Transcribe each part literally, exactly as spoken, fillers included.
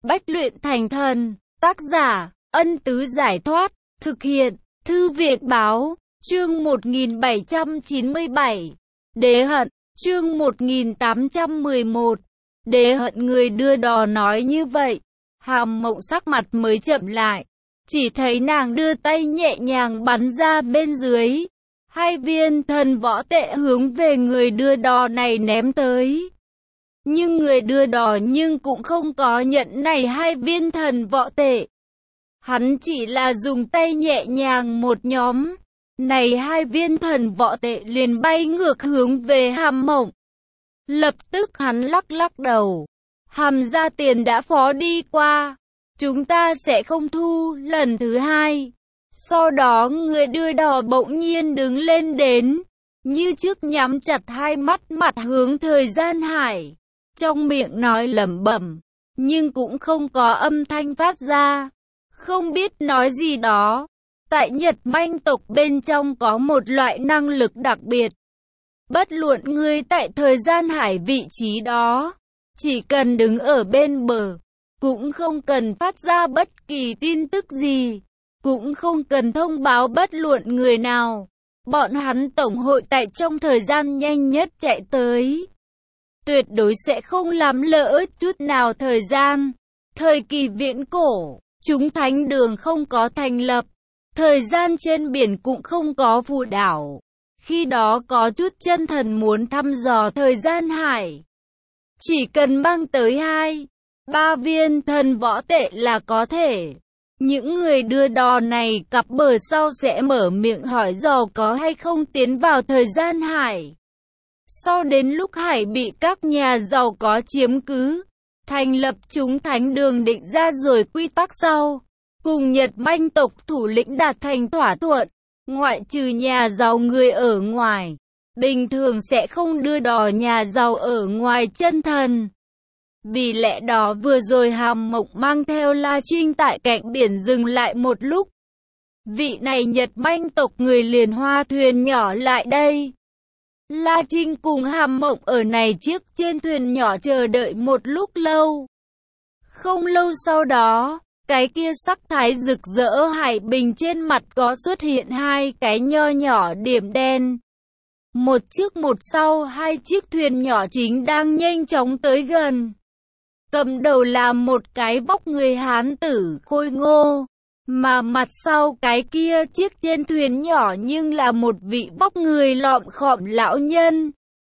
Bách luyện thành thần. Tác giả, Ân Tứ Giải Thoát. Thực hiện, Thư viện Báo. Chương một nghìn bảy trăm chín mươi bảy. Đế hận. Chương một nghìn tám trăm mười một. Đế hận. Người đưa đò nói như vậy, Hàm Mộng sắc mặt mới chậm lại. Chỉ thấy nàng đưa tay nhẹ nhàng bắn ra bên dưới. Hai viên thần võ tệ hướng về người đưa đò này ném tới. Nhưng người đưa đò nhưng cũng không có nhận này hai viên thần võ tệ. Hắn chỉ là dùng tay nhẹ nhàng một nhóm. Này hai viên thần võ tệ liền bay ngược hướng về Hàm Mộng. Lập tức hắn lắc lắc đầu. Hàm gia tiền đã phó đi qua. Chúng ta sẽ không thu lần thứ hai. Sau đó người đưa đò bỗng nhiên đứng lên đến. Như trước nhắm chặt hai mắt, mặt hướng thời gian hải. Trong miệng nói lẩm bẩm, nhưng cũng không có âm thanh phát ra. Không biết nói gì đó. Tại Nhật Manh tộc bên trong có một loại năng lực đặc biệt. Bất luận người tại thời gian hải vị trí đó, chỉ cần đứng ở bên bờ, cũng không cần phát ra bất kỳ tin tức gì, cũng không cần thông báo bất luận người nào. Bọn hắn tổng hội tại trong thời gian nhanh nhất chạy tới. Tuyệt đối sẽ không làm lỡ chút nào thời gian. Thời kỳ viễn cổ, chúng thánh đường không có thành lập. Thời gian trên biển cũng không có phù đảo. Khi đó có chút chân thần muốn thăm dò thời gian hải. Chỉ cần mang tới hai, ba viên thần võ tệ là có thể. Những người đưa đò này cặp bờ sau sẽ mở miệng hỏi dò có hay không tiến vào thời gian hải. Sau đến lúc hải bị các nhà giàu có chiếm cứ, thành lập chúng thánh đường định ra rồi quy tắc sau, cùng Nhật Manh tộc thủ lĩnh đạt thành thỏa thuận, ngoại trừ nhà giàu người ở ngoài, bình thường sẽ không đưa đò nhà giàu ở ngoài chân thần. Vì lẽ đó vừa rồi Hàm Mộng mang theo La Trinh tại cạnh biển dừng lại một lúc. Vị này Nhật Manh tộc người liền hoa thuyền nhỏ lại đây. La Trinh cùng Hàm Mộng ở này chiếc trên thuyền nhỏ chờ đợi một lúc lâu. Không lâu sau đó, cái kia sắc thái rực rỡ hải bình trên mặt có xuất hiện hai cái nho nhỏ điểm đen. Một trước một sau, hai chiếc thuyền nhỏ chính đang nhanh chóng tới gần. Cầm đầu là một cái vóc người hán tử khôi ngô, mà mặt sau cái kia chiếc trên thuyền nhỏ nhưng là một vị vóc người lọm khọm lão nhân.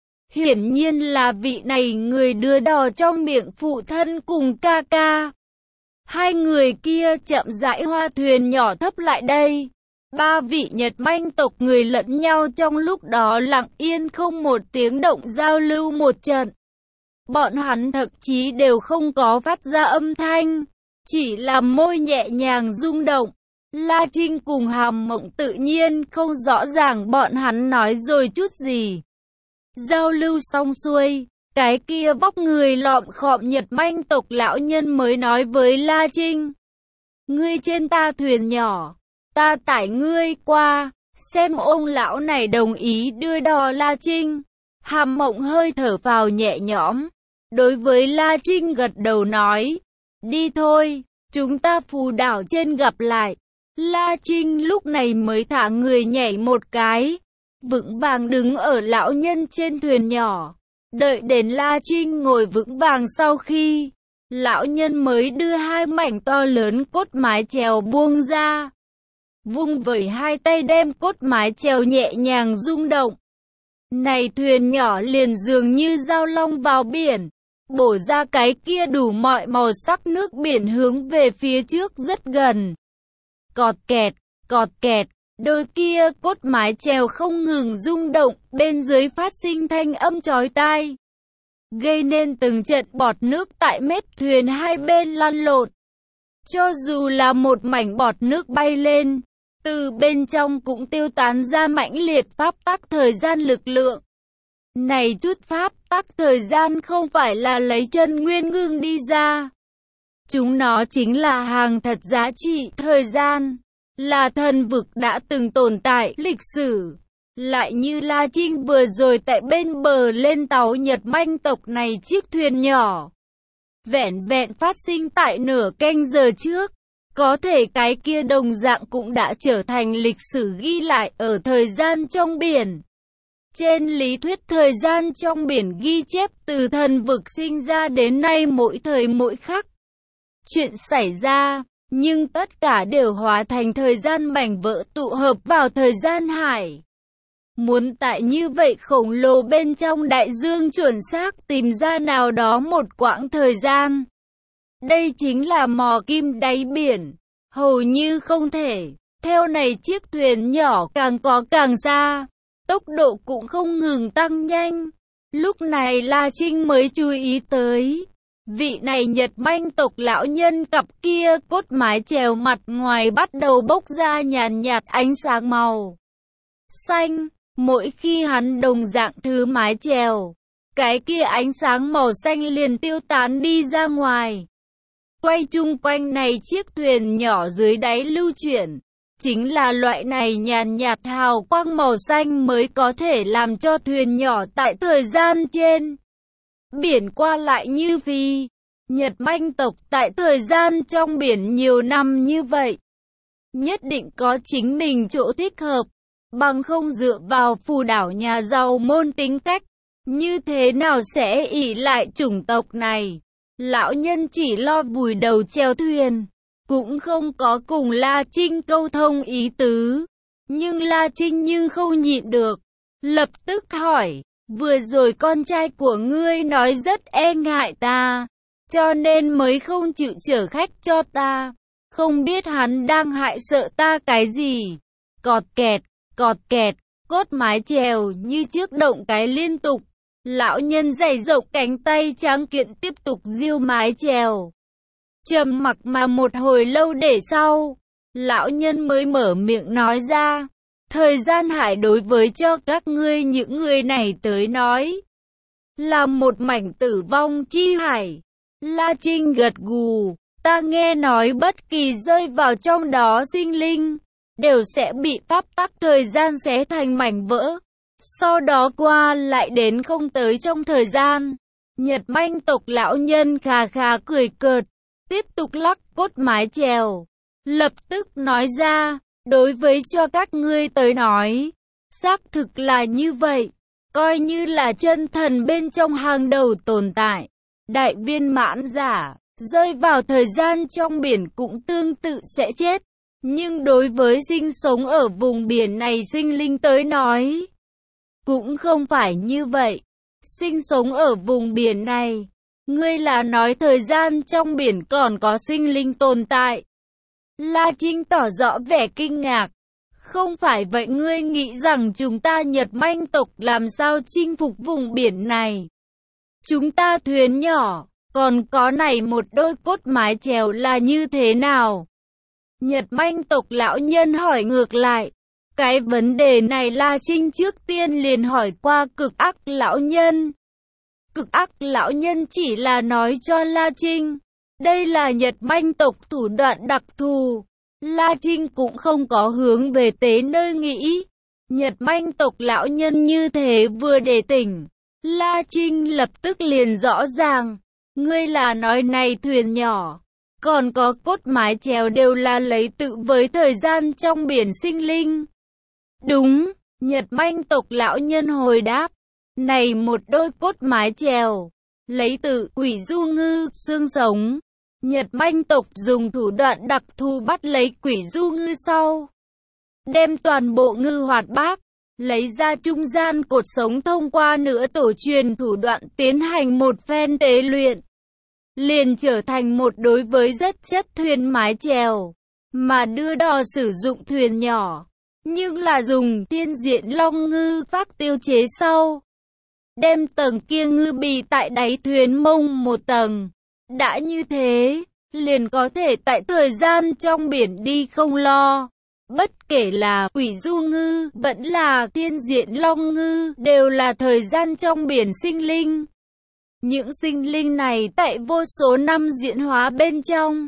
Hiển nhiên là vị này người đưa đò trong miệng phụ thân cùng ca ca. Hai người kia chậm rãi hoa thuyền nhỏ thấp lại đây. Ba vị Nhật Manh tộc người lẫn nhau trong lúc đó lặng yên không một tiếng động giao lưu một trận. Bọn hắn thậm chí đều không có phát ra âm thanh, chỉ là môi nhẹ nhàng rung động. La Trinh cùng Hàm Mộng tự nhiên không rõ ràng bọn hắn nói rồi chút gì. Giao lưu xong xuôi, cái kia vóc người lọm khọm Nhật Manh tộc lão nhân mới nói với La Trinh. Ngươi trên ta thuyền nhỏ, ta tải ngươi qua, xem ông lão này đồng ý đưa đò. La Trinh. Hàm Mộng hơi thở phào nhẹ nhõm. Đối với La Trinh gật đầu nói. Đi thôi, chúng ta phù đảo trên gặp lại. La Trinh lúc này mới thả người nhảy một cái, vững vàng đứng ở lão nhân trên thuyền nhỏ. Đợi đến La Trinh ngồi vững vàng sau khi, lão nhân mới đưa hai mảnh to lớn cốt mái chèo buông ra. Vung vẩy hai tay đem cốt mái chèo nhẹ nhàng rung động. Này thuyền nhỏ liền dường như dao long vào biển, bổ ra cái kia đủ mọi màu sắc nước biển hướng về phía trước rất gần. Cọt kẹt, cọt kẹt, đôi kia cốt mái chèo không ngừng rung động, bên dưới phát sinh thanh âm chói tai, gây nên từng trận bọt nước tại mép thuyền hai bên lăn lộn. Cho dù là một mảnh bọt nước bay lên, từ bên trong cũng tiêu tán ra mãnh liệt pháp tắc thời gian lực lượng. Này chút pháp tắc thời gian không phải là lấy chân nguyên ngưng đi ra. Chúng nó chính là hàng thật giá trị thời gian, là thần vực đã từng tồn tại lịch sử. Lại như La Trinh vừa rồi tại bên bờ lên tàu Nhật Manh tộc này chiếc thuyền nhỏ. vẻn vẹn phát sinh tại nửa canh giờ trước. Có thể cái kia đồng dạng cũng đã trở thành lịch sử ghi lại ở thời gian trong biển. Trên lý thuyết thời gian trong biển ghi chép từ thần vực sinh ra đến nay mỗi thời mỗi khắc. Chuyện xảy ra, nhưng tất cả đều hóa thành thời gian mảnh vỡ tụ hợp vào thời gian hải. Muốn tại như vậy khổng lồ bên trong đại dương chuẩn xác tìm ra nào đó một quãng thời gian. Đây chính là mò kim đáy biển, hầu như không thể. Theo này chiếc thuyền nhỏ càng có càng xa, tốc độ cũng không ngừng tăng nhanh. Lúc này La Trinh mới chú ý tới, vị này Nhật Manh tộc lão nhân cặp kia cốt mái chèo mặt ngoài bắt đầu bốc ra nhàn nhạt ánh sáng màu xanh. Mỗi khi hắn đồng dạng thứ mái chèo, cái kia ánh sáng màu xanh liền tiêu tán đi ra ngoài. Quay chung quanh này chiếc thuyền nhỏ dưới đáy lưu chuyển, chính là loại này nhàn nhạt hào quang màu xanh mới có thể làm cho thuyền nhỏ tại thời gian trên biển qua lại như phi. Nhật Manh tộc tại thời gian trong biển nhiều năm như vậy, nhất định có chính mình chỗ thích hợp, bằng không dựa vào phù đảo nhà giàu môn tính cách, như thế nào sẽ ỷ lại chủng tộc này. Lão nhân chỉ lo vùi đầu chèo thuyền, cũng không có cùng La Trinh câu thông ý tứ. Nhưng La Trinh nhưng không nhịn được, lập tức hỏi, vừa rồi con trai của ngươi nói rất e ngại ta, cho nên mới không chịu chở khách cho ta. Không biết hắn đang hại sợ ta cái gì. Cọt kẹt, cọt kẹt, cốt mái chèo như trước động cái liên tục. Lão nhân dày rộng cánh tay trắng kiện tiếp tục diêu mái chèo. Trầm mặc mà một hồi lâu để sau, lão nhân mới mở miệng nói ra, thời gian hải đối với cho các ngươi những người này tới nói, là một mảnh tử vong chi hải. La Trinh gật gù, ta nghe nói bất kỳ rơi vào trong đó sinh linh, đều sẽ bị pháp tắc thời gian xé thành mảnh vỡ. Sau đó qua lại đến không tới trong thời gian. Nhật Manh tộc lão nhân khà khà cười cợt, tiếp tục lắc cốt mái chèo. Lập tức nói ra, đối với cho các ngươi tới nói, xác thực là như vậy. Coi như là chân thần bên trong hàng đầu tồn tại, đại viên mãn giả, rơi vào thời gian trong biển cũng tương tự sẽ chết. Nhưng đối với sinh sống ở vùng biển này sinh linh tới nói, cũng không phải như vậy. Sinh sống ở vùng biển này, ngươi là nói thời gian trong biển còn có sinh linh tồn tại. La Trinh tỏ rõ vẻ kinh ngạc. Không phải vậy, ngươi nghĩ rằng chúng ta Nhật Manh tộc làm sao chinh phục vùng biển này? Chúng ta thuyền nhỏ, còn có này một đôi cốt mái chèo là như thế nào? Nhật Manh tộc lão nhân hỏi ngược lại. Cái vấn đề này La Trinh trước tiên liền hỏi qua cực ác lão nhân. Cực ác lão nhân chỉ là nói cho La Trinh, đây là Nhật Manh tộc thủ đoạn đặc thù. La Trinh cũng không có hướng về tế nơi nghĩ. Nhật Manh tộc lão nhân như thế vừa để tỉnh, La Trinh lập tức liền rõ ràng. Ngươi là nói này thuyền nhỏ, còn có cốt mái chèo đều là lấy tự với thời gian trong biển sinh linh. Đúng, Nhật Manh tộc lão nhân hồi đáp. Này một đôi cốt mái chèo, lấy tự quỷ du ngư, xương sống. Nhật Manh tộc dùng thủ đoạn đặc thù bắt lấy quỷ du ngư sau, đem toàn bộ ngư hoạt bát, lấy ra trung gian cột sống thông qua nửa tổ truyền thủ đoạn tiến hành một phen tế luyện, liền trở thành một đối với rất chất thuyền mái chèo, mà đưa đò sử dụng thuyền nhỏ, nhưng là dùng thiên diện long ngư pháp tiêu chế sau, đem tầng kia ngư bì tại đáy thuyền mông một tầng. Đã như thế, liền có thể tại thời gian trong biển đi không lo. Bất kể là quỷ du ngư, vẫn là thiên diện long ngư, đều là thời gian trong biển sinh linh. Những sinh linh này tại vô số năm diễn hóa bên trong,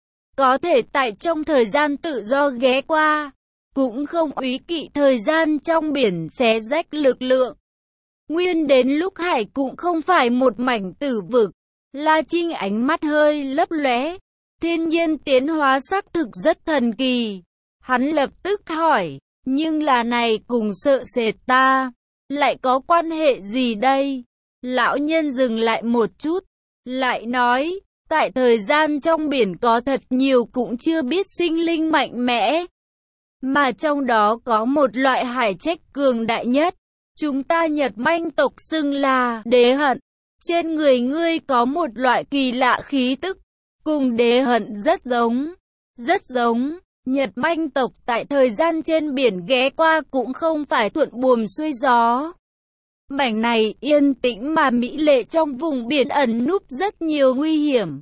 có thể tại trong thời gian tự do ghé qua, cũng không úy kỵ thời gian trong biển xé rách lực lượng. Nguyên đến lúc hải cũng không phải một mảnh tử vực, La Trinh ánh mắt hơi lấp lóe. Thiên nhiên tiến hóa xác thực rất thần kỳ. Hắn lập tức hỏi, nhưng là này cùng sợ sệt ta, lại có quan hệ gì đây? Lão nhân dừng lại một chút, lại nói, tại thời gian trong biển có thật nhiều cũng chưa biết sinh linh mạnh mẽ. Mà trong đó có một loại hải trách cường đại nhất. Chúng ta Nhật Manh tộc xưng là đế hận. Trên người ngươi có một loại kỳ lạ khí tức, cùng đế hận rất giống. Rất giống. Nhật Manh tộc tại thời gian trên biển ghé qua cũng không phải thuận buồm xuôi gió. Mảnh này yên tĩnh mà mỹ lệ, trong vùng biển ẩn núp rất nhiều nguy hiểm.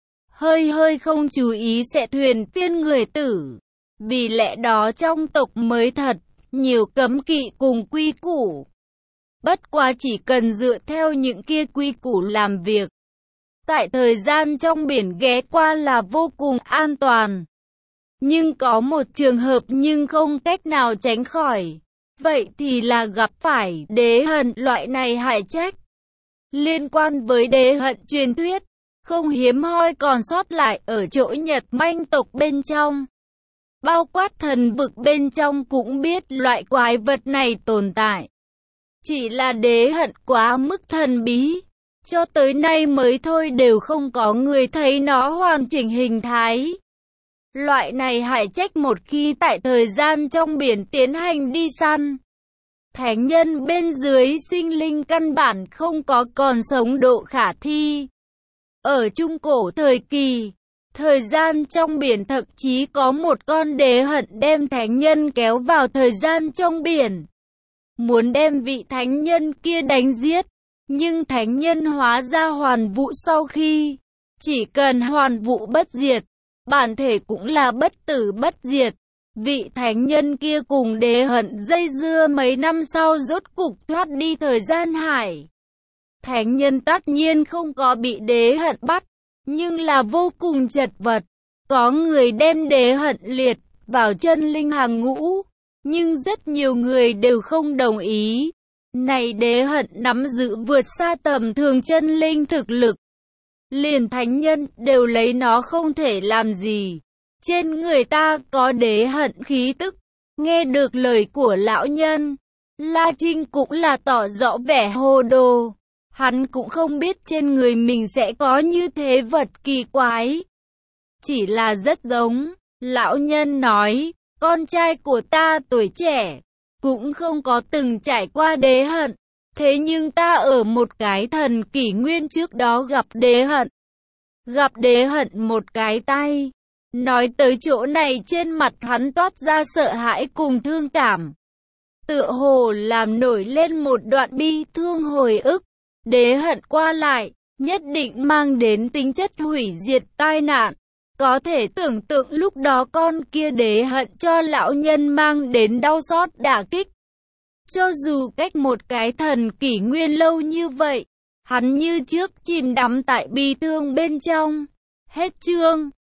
Hơi hơi không chú ý sẽ thuyền phiên người tử. Vì lẽ đó trong tộc mới thật nhiều cấm kỵ cùng quy củ. Bất quá chỉ cần dựa theo những kia quy củ làm việc, tại thời gian trong biển ghé qua là vô cùng an toàn. Nhưng có một trường hợp nhưng không cách nào tránh khỏi. Vậy thì là gặp phải đế hận loại này hại trách. Liên quan với đế hận truyền thuyết, không hiếm hoi còn sót lại ở chỗ Nhật Manh tộc bên trong. Bao quát thần vực bên trong cũng biết loại quái vật này tồn tại. Chỉ là đế hận quá mức thần bí. Cho tới nay mới thôi đều không có người thấy nó hoàn chỉnh hình thái. Loại này hại trách một khi tại thời gian trong biển tiến hành đi săn, thánh nhân bên dưới sinh linh căn bản không có còn sống độ khả thi. Ở trung cổ thời kỳ, thời gian trong biển thậm chí có một con đế hận đem thánh nhân kéo vào thời gian trong biển, muốn đem vị thánh nhân kia đánh giết. Nhưng thánh nhân hóa ra hoàn vũ sau khi, chỉ cần hoàn vũ bất diệt, bản thể cũng là bất tử bất diệt. Vị thánh nhân kia cùng đế hận dây dưa mấy năm sau rốt cục thoát đi thời gian hải. Thánh nhân tất nhiên không có bị đế hận bắt, nhưng là vô cùng chật vật. Có người đem đế hận liệt vào chân linh hàng ngũ, nhưng rất nhiều người đều không đồng ý. Này đế hận nắm giữ vượt xa tầm thường chân linh thực lực. Liền thánh nhân đều lấy nó không thể làm gì. Trên người ta có đế hận khí tức. Nghe được lời của lão nhân, La Trinh cũng là tỏ rõ vẻ hồ đồ. Hắn cũng không biết trên người mình sẽ có như thế vật kỳ quái. Chỉ là rất giống. Lão nhân nói, con trai của ta tuổi trẻ, cũng không có từng trải qua đế hận. Thế nhưng ta ở một cái thần kỷ nguyên trước đó gặp đế hận. Gặp đế hận một cái tay. Nói tới chỗ này trên mặt hắn toát ra sợ hãi cùng thương cảm. Tựa hồ làm nổi lên một đoạn bi thương hồi ức. Đế hận qua lại, nhất định mang đến tính chất hủy diệt tai nạn. Có thể tưởng tượng lúc đó con kia đế hận cho lão nhân mang đến đau xót đả kích. Cho dù cách một cái thần kỷ nguyên lâu như vậy, hắn như trước chìm đắm tại bi thương bên trong. Hết chương.